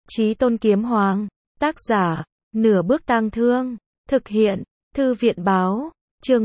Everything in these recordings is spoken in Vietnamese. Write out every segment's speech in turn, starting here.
Chí Tôn Kiếm Hoàng, tác giả, Nửa Bước Tang Thương, thực hiện, Thư viện Báo, chương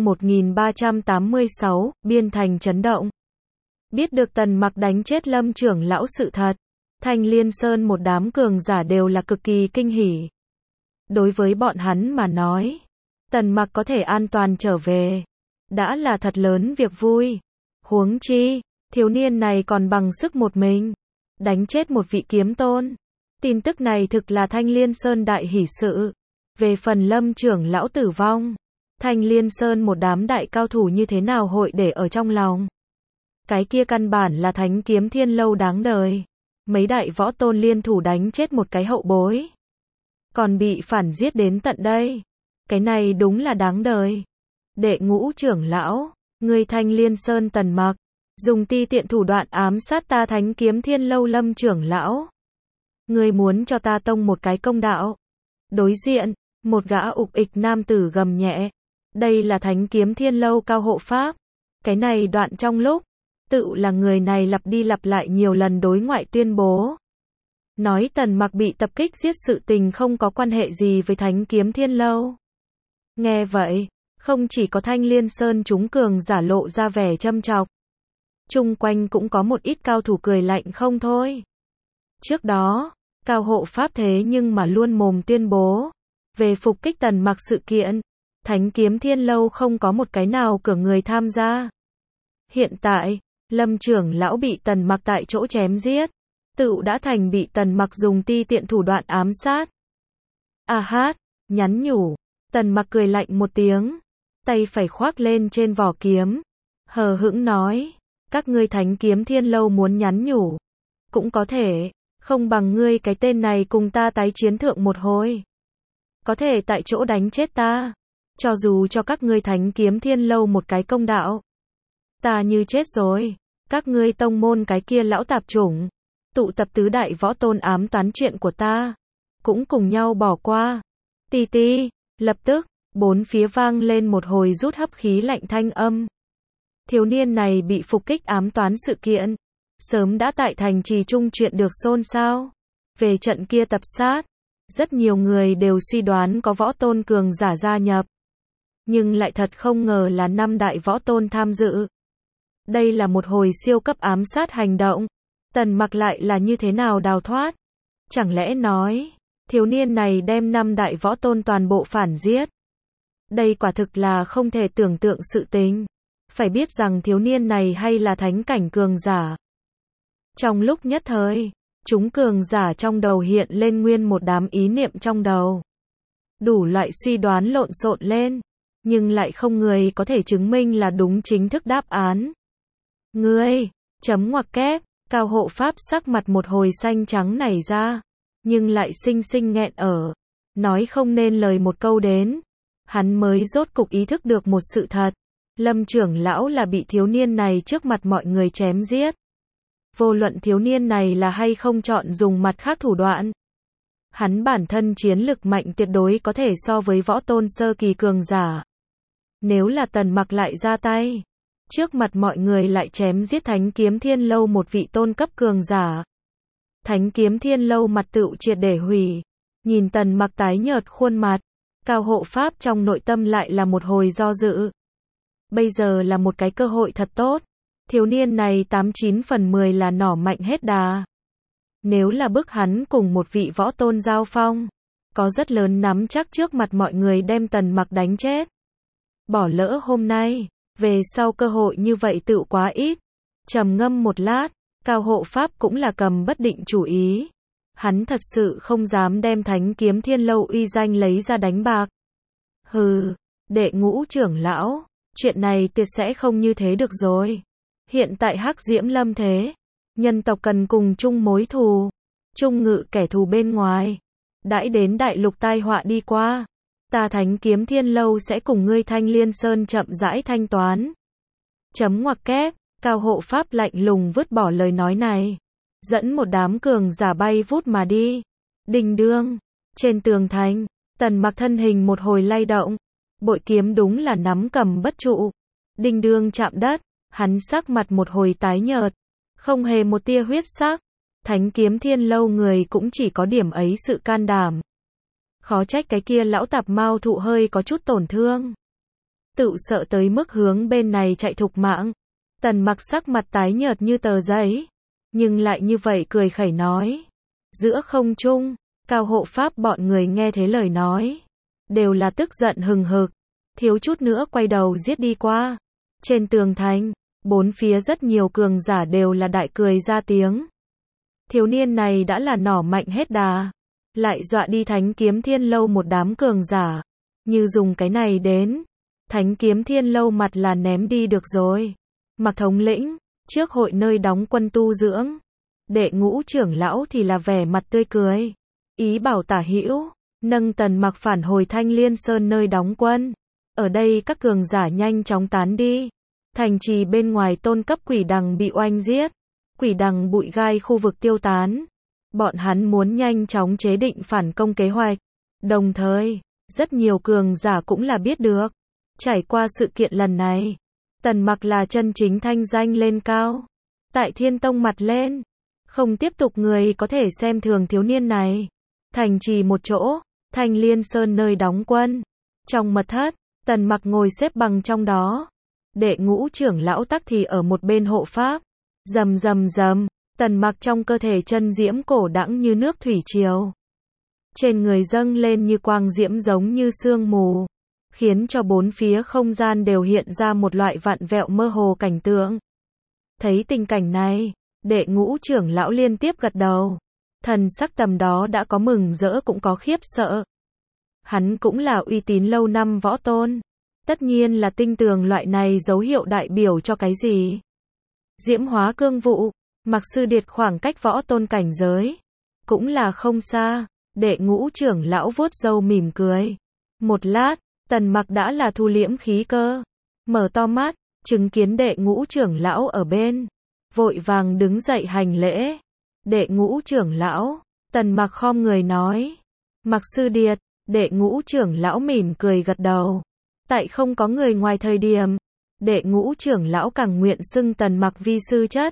1386, biên thành chấn động. Biết được Tần Mặc đánh chết Lâm trưởng lão sự thật, Thanh Liên Sơn một đám cường giả đều là cực kỳ kinh hỉ. Đối với bọn hắn mà nói, Tần Mặc có thể an toàn trở về, đã là thật lớn việc vui. Huống chi, thiếu niên này còn bằng sức một mình, đánh chết một vị kiếm tôn. Tin tức này thực là Thanh Liên Sơn đại hỷ sự. Về phần Lâm trưởng lão tử vong, Thanh Liên Sơn một đám đại cao thủ như thế nào hội để ở trong lòng. Cái kia căn bản là Thánh Kiếm Thiên Lâu đáng đời. Mấy đại võ tôn liên thủ đánh chết một cái hậu bối, còn bị phản giết đến tận đây. Cái này đúng là đáng đời. Đệ Ngũ trưởng lão, người Thanh Liên Sơn Tần Mặc, dùng ti tiện thủ đoạn ám sát ta Thánh Kiếm Thiên Lâu Lâm trưởng lão. Ngươi muốn cho ta tông một cái công đạo. Đối diện, một gã ục ịch nam tử gầm nhẹ. Đây là Thánh Kiếm Thiên Lâu cao hộ pháp. Cái này đoạn trong lúc, tự là người này lặp đi lặp lại nhiều lần đối ngoại tuyên bố. Nói Tần Mặc bị tập kích giết sự tình không có quan hệ gì với Thánh Kiếm Thiên Lâu. Nghe vậy, không chỉ có Thanh Liên Sơn chúng cường giả lộ ra vẻ châm chọc. Chung quanh cũng có một ít cao thủ cười lạnh không thôi. Trước đó, cao hộ pháp thế nhưng mà luôn mồm tuyên bố. Về phục kích Tần Mặc sự kiện, Thánh Kiếm Thiên Lâu không có một cái nào cửa người tham gia. Hiện tại, Lâm trưởng lão bị Tần Mặc tại chỗ chém giết, tự đã thành bị Tần Mặc dùng ti tiện thủ đoạn ám sát. A hát, nhắn nhủ, Tần Mặc cười lạnh một tiếng, tay phải khoác lên trên vỏ kiếm, hờ hững nói, các ngươi Thánh Kiếm Thiên Lâu muốn nhắn nhủ, cũng có thể, không bằng ngươi cái tên này cùng ta tái chiến thượng một hồi. Có thể tại chỗ đánh chết ta, cho dù cho các ngươi Thánh Kiếm Thiên Lâu một cái công đạo. Ta như chết rồi, các ngươi tông môn cái kia lão tạp chủng, tụ tập tứ đại võ tôn ám toán chuyện của ta, cũng cùng nhau bỏ qua. Ti ti, lập tức, bốn phía vang lên một hồi rút hấp khí lạnh thanh âm. Thiếu niên này bị phục kích ám toán sự kiện, sớm đã tại thành trì trung chuyện được xôn xao. Về trận kia tập sát, rất nhiều người đều suy đoán có võ tôn cường giả gia nhập. Nhưng lại thật không ngờ là 5 đại võ tôn tham dự. Đây là một hồi siêu cấp ám sát hành động. Tần Mặc lại là như thế nào đào thoát? Chẳng lẽ nói, thiếu niên này đem 5 đại võ tôn toàn bộ phản giết? Đây quả thực là không thể tưởng tượng sự tình. Phải biết rằng thiếu niên này hay là thánh cảnh cường giả. Trong lúc nhất thời, chúng cường giả trong đầu hiện lên nguyên một đám ý niệm trong đầu. Đủ loại suy đoán lộn xộn lên, nhưng lại không người có thể chứng minh là đúng chính thức đáp án. Ngươi, chấm ngoặc kép, cao hộ pháp sắc mặt một hồi xanh trắng nảy ra, nhưng lại xinh xinh nghẹn ở, nói không nên lời một câu đến. Hắn mới rốt cục ý thức được một sự thật, Lâm trưởng lão là bị thiếu niên này trước mặt mọi người chém giết. Vô luận thiếu niên này là hay không chọn dùng mặt khác thủ đoạn. Hắn bản thân chiến lực mạnh tuyệt đối có thể so với võ tôn sơ kỳ cường giả. Nếu là Tần Mặc lại ra tay, trước mặt mọi người lại chém giết Thánh Kiếm Thiên Lâu một vị tôn cấp cường giả. Thánh Kiếm Thiên Lâu mặt tựu triệt để hủy. Nhìn Tần Mặc tái nhợt khuôn mặt, cao hộ pháp trong nội tâm lại là một hồi do dự. Bây giờ là một cái cơ hội thật tốt. Thiếu niên này 89 phần 10 là nỏ mạnh hết đà. Nếu là bức hắn cùng một vị võ tôn giao phong, có rất lớn nắm chắc trước mặt mọi người đem Tần Mặc đánh chết. Bỏ lỡ hôm nay, về sau cơ hội như vậy tự quá ít. Trầm ngâm một lát, cao hộ pháp cũng là cầm bất định chủ ý. Hắn thật sự không dám đem Thánh Kiếm Thiên Lâu uy danh lấy ra đánh bạc. Hừ, Đệ Ngũ trưởng lão, chuyện này tuyệt sẽ không như thế được rồi. Hiện tại Hắc Diễm lâm thế, nhân tộc cần cùng chung mối thù, chung ngự kẻ thù bên ngoài. Đãi đến đại lục tai họa đi qua, ta Thánh Kiếm Thiên Lâu sẽ cùng ngươi Thanh Liên Sơn chậm rãi thanh toán. Chấm ngoặc kép, cao hộ pháp lạnh lùng vứt bỏ lời nói này, dẫn một đám cường giả bay vút mà đi. Đình đương, trên tường thành, Tần Mặc thân hình một hồi lay động, bội kiếm đúng là nắm cầm bất trụ. Đình đương chạm đất, hắn sắc mặt một hồi tái nhợt, không hề một tia huyết sắc. Thánh Kiếm Thiên Lâu người cũng chỉ có điểm ấy sự can đảm. Khó trách cái kia lão tạp mao thụ hơi có chút tổn thương. Tự sợ tới mức hướng bên này chạy thục mạng. Tần Mặc sắc mặt tái nhợt như tờ giấy. Nhưng lại như vậy cười khẩy nói. Giữa không trung, Cao hộ pháp bọn người nghe thế lời nói. Đều là tức giận hừng hực. Thiếu chút nữa quay đầu giết đi qua. Trên tường thành, bốn phía rất nhiều cường giả đều là đại cười ra tiếng. Thiếu niên này đã là nỏ mạnh hết đà. Lại dọa đi Thánh Kiếm Thiên Lâu một đám cường giả. Như dùng cái này đến. Thánh Kiếm Thiên Lâu mặt là ném đi được rồi. Mặc thống lĩnh, trước hội nơi đóng quân tu dưỡng. Đệ Ngũ trưởng lão thì là vẻ mặt tươi cười. Ý bảo Tả Hữu nâng Tần Mặc phản hồi Thanh Liên Sơn nơi đóng quân. Ở đây các cường giả nhanh chóng tán đi. Thành trì bên ngoài tôn cấp quỷ đằng bị oanh giết. Quỷ đằng bụi gai khu vực tiêu tán. Bọn hắn muốn nhanh chóng chế định phản công kế hoạch. Đồng thời, rất nhiều cường giả cũng là biết được. Trải qua sự kiện lần này, Tần Mặc là chân chính thanh danh lên cao. Tại Thiên Tông mặt lên, không tiếp tục người có thể xem thường thiếu niên này. Thành trì một chỗ, Thanh Liên Sơn nơi đóng quân. Trong mật thất, Tần Mặc ngồi xếp bằng trong đó. Đệ Ngũ trưởng lão tắc thì ở một bên hộ pháp. Rầm rầm rầm, Tần Mặc trong cơ thể chân diễm cổ đãng như nước thủy triều. Trên người dâng lên như quang diễm giống như sương mù, khiến cho bốn phía không gian đều hiện ra một loại vặn vẹo mơ hồ cảnh tượng. Thấy tình cảnh này, Đệ Ngũ trưởng lão liên tiếp gật đầu. Thần sắc tầm đó đã có mừng rỡ cũng có khiếp sợ. Hắn cũng là uy tín lâu năm võ tôn. Tất nhiên là tinh tường loại này dấu hiệu đại biểu cho cái gì. Diễm hóa cương vụ, Mặc Sư Điệt khoảng cách võ tôn cảnh giới. Cũng là không xa, Đệ Ngũ trưởng lão vuốt râu mỉm cười. Một lát, Tần Mặc đã là thu liễm khí cơ. Mở to mắt, chứng kiến Đệ Ngũ trưởng lão ở bên. Vội vàng đứng dậy hành lễ. Đệ Ngũ trưởng lão, Tần Mặc khom người nói. Mặc Sư Điệt, Đệ Ngũ trưởng lão mỉm cười gật đầu. Tại không có người ngoài thời điểm, Đệ Ngũ trưởng lão càng nguyện xưng Tần Mặc vi sư chất.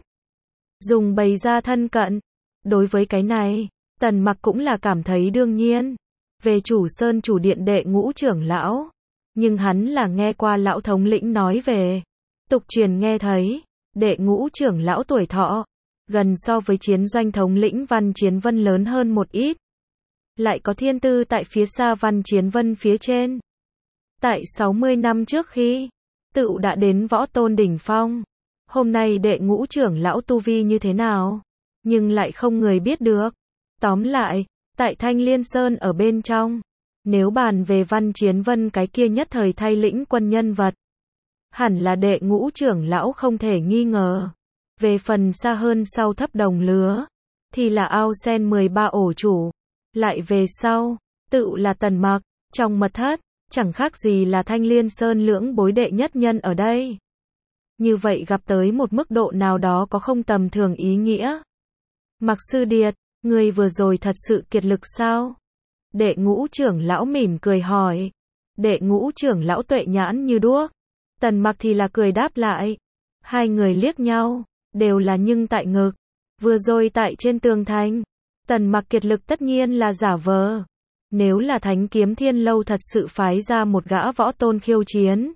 Dùng bày ra thân cận. Đối với cái này, Tần Mặc cũng là cảm thấy đương nhiên. Về chủ sơn chủ điện Đệ Ngũ trưởng lão, nhưng hắn là nghe qua lão thống lĩnh nói về. Tục truyền nghe thấy, Đệ Ngũ trưởng lão tuổi thọ gần so với chiến doanh thống lĩnh Văn Chiến Vân lớn hơn một ít. Lại có thiên tư tại phía xa Văn Chiến Vân phía trên. Tại 60 năm trước khi Tựu đã đến võ tôn đỉnh phong. Hôm nay Đệ Ngũ trưởng lão tu vi như thế nào, nhưng lại không người biết được. Tóm lại, tại Thanh Liên Sơn ở bên trong, nếu bàn về Văn Chiến Vân cái kia nhất thời thay lĩnh quân nhân vật, hẳn là Đệ Ngũ trưởng lão không thể nghi ngờ. Về phần xa hơn sau thấp đồng lứa, thì là Ao Sen 13 ổ chủ. Lại về sau, tựu là Tần Mặc, trong mật thất, chẳng khác gì là Thanh Liên Sơn lưỡng bối đệ nhất nhân ở đây. Như vậy gặp tới một mức độ nào đó có không tầm thường ý nghĩa. Mặc Sư Điệt, người vừa rồi thật sự kiệt lực sao? Đệ Ngũ trưởng lão mỉm cười hỏi. Đệ Ngũ trưởng lão tuệ nhãn như đuốc. Tần Mặc thì là cười đáp lại. Hai người liếc nhau, đều là nhưng tại ngực. Vừa rồi tại trên tường thành, Tần Mặc kiệt lực tất nhiên là giả vờ. Nếu là Thánh Kiếm Thiên Lâu thật sự phái ra một gã võ tôn khiêu chiến,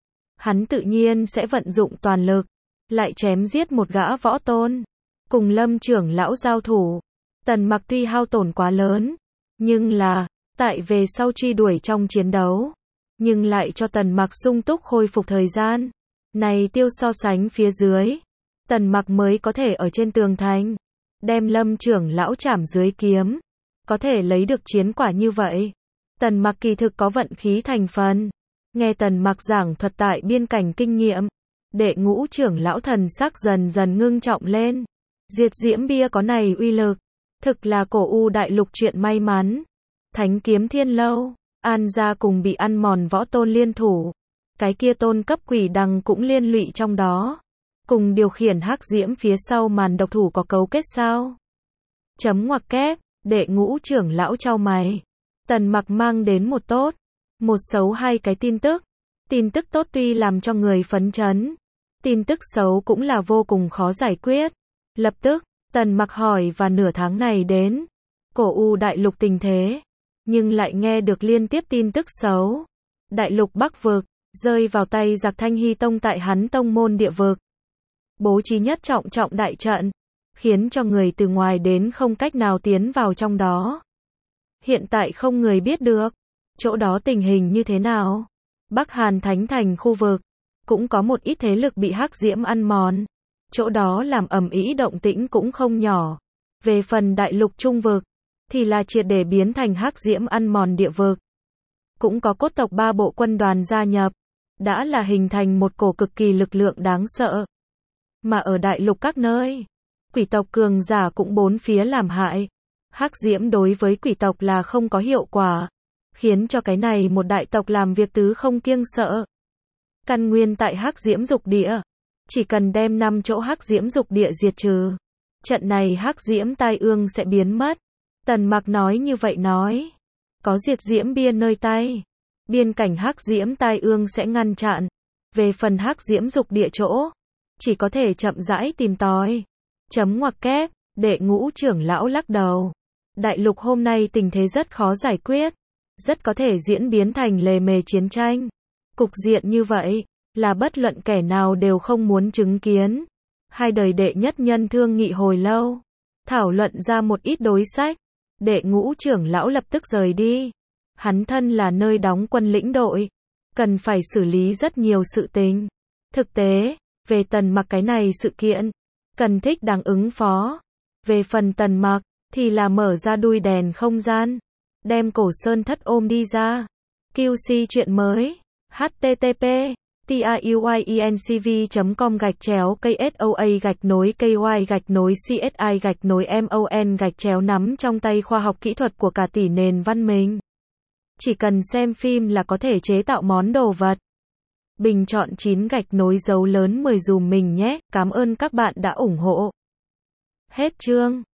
hắn tự nhiên sẽ vận dụng toàn lực, lại chém giết một gã võ tôn. Cùng Lâm trưởng lão giao thủ, Tần Mặc tuy hao tổn quá lớn, nhưng là, tại về sau truy đuổi trong chiến đấu, nhưng lại cho Tần Mặc sung túc khôi phục thời gian. Này tiêu so sánh phía dưới, Tần Mặc mới có thể ở trên tường thành, đem Lâm trưởng lão chảm dưới kiếm. Có thể lấy được chiến quả như vậy. Tần Mặc kỳ thực có vận khí thành phần. Nghe Tần Mặc giảng thuật tại biên cảnh kinh nghiệm, Đệ Ngũ trưởng lão thần sắc dần dần ngưng trọng lên. Diệt diễm bia có này uy lực, thực là cổ u đại lục chuyện may mắn. Thánh Kiếm Thiên Lâu, An gia cùng bị ăn mòn võ tôn liên thủ. Cái kia tôn cấp quỷ đằng cũng liên lụy trong đó. Cùng điều khiển hắc diễm phía sau màn độc thủ có cấu kết sao? Chấm ngoặc kép. Đệ Ngũ trưởng lão chau mày. Tần Mặc mang đến một tốt, một xấu hai cái tin tức. Tin tức tốt tuy làm cho người phấn chấn, tin tức xấu cũng là vô cùng khó giải quyết. Lập tức, Tần Mặc hỏi và nửa tháng này đến, Cổ U đại lục tình thế, nhưng lại nghe được liên tiếp tin tức xấu. Đại lục Bắc vực, rơi vào tay giặc Thanh Hy Tông tại hắn tông môn địa vực. Bố trí nhất trọng trọng đại trận, khiến cho người từ ngoài đến không cách nào tiến vào trong đó. Hiện tại không người biết được, chỗ đó tình hình như thế nào. Bắc Hàn Thánh Thành khu vực, cũng có một ít thế lực bị hắc diễm ăn mòn. Chỗ đó làm ầm ĩ động tĩnh cũng không nhỏ. Về phần đại lục Trung vực, thì là triệt để biến thành hắc diễm ăn mòn địa vực. Cũng có cốt tộc 3 bộ quân đoàn gia nhập, đã là hình thành một cổ cực kỳ lực lượng đáng sợ. Mà ở đại lục các nơi, quỷ tộc cường giả cũng bốn phía làm hại. Hắc diễm đối với quỷ tộc là không có hiệu quả, khiến cho cái này một đại tộc làm việc tứ không kiêng sợ. Căn nguyên tại hắc diễm dục địa, chỉ cần đem 5 chỗ hắc diễm dục địa diệt trừ, trận này hắc diễm tai ương sẽ biến mất. Tần Mặc nói như vậy nói, có diệt diễm bia nơi tay, biên cảnh hắc diễm tai ương sẽ ngăn chặn. Về phần hắc diễm dục địa chỗ, chỉ có thể chậm rãi tìm tòi. Chấm ngoặc kép, Đệ Ngũ trưởng lão lắc đầu. Đại lục hôm nay tình thế rất khó giải quyết, rất có thể diễn biến thành lề mề chiến tranh. Cục diện như vậy, là bất luận kẻ nào đều không muốn chứng kiến. Hai đời đệ nhất nhân thương nghị hồi lâu, thảo luận ra một ít đối sách. Đệ Ngũ trưởng lão lập tức rời đi. Hắn thân là nơi đóng quân lĩnh đội, cần phải xử lý rất nhiều sự tình. Thực tế, về Tần Mặc cái này sự kiện, cần thích đáng ứng phó. Về phần Tần Mặc, thì là mở ra đuôi đèn không gian, đem Cổ Sơn Thất ôm đi ra. QC chuyện mới. http://tiyuinCV.com/KSOA-KY-CSI-MON nắm trong tay khoa học kỹ thuật của cả tỷ nền văn minh. Chỉ cần xem phim là có thể chế tạo món đồ vật. Bình chọn 9 dấu lớn 10 dùm mình nhé. Cảm ơn các bạn đã ủng hộ. Hết chương.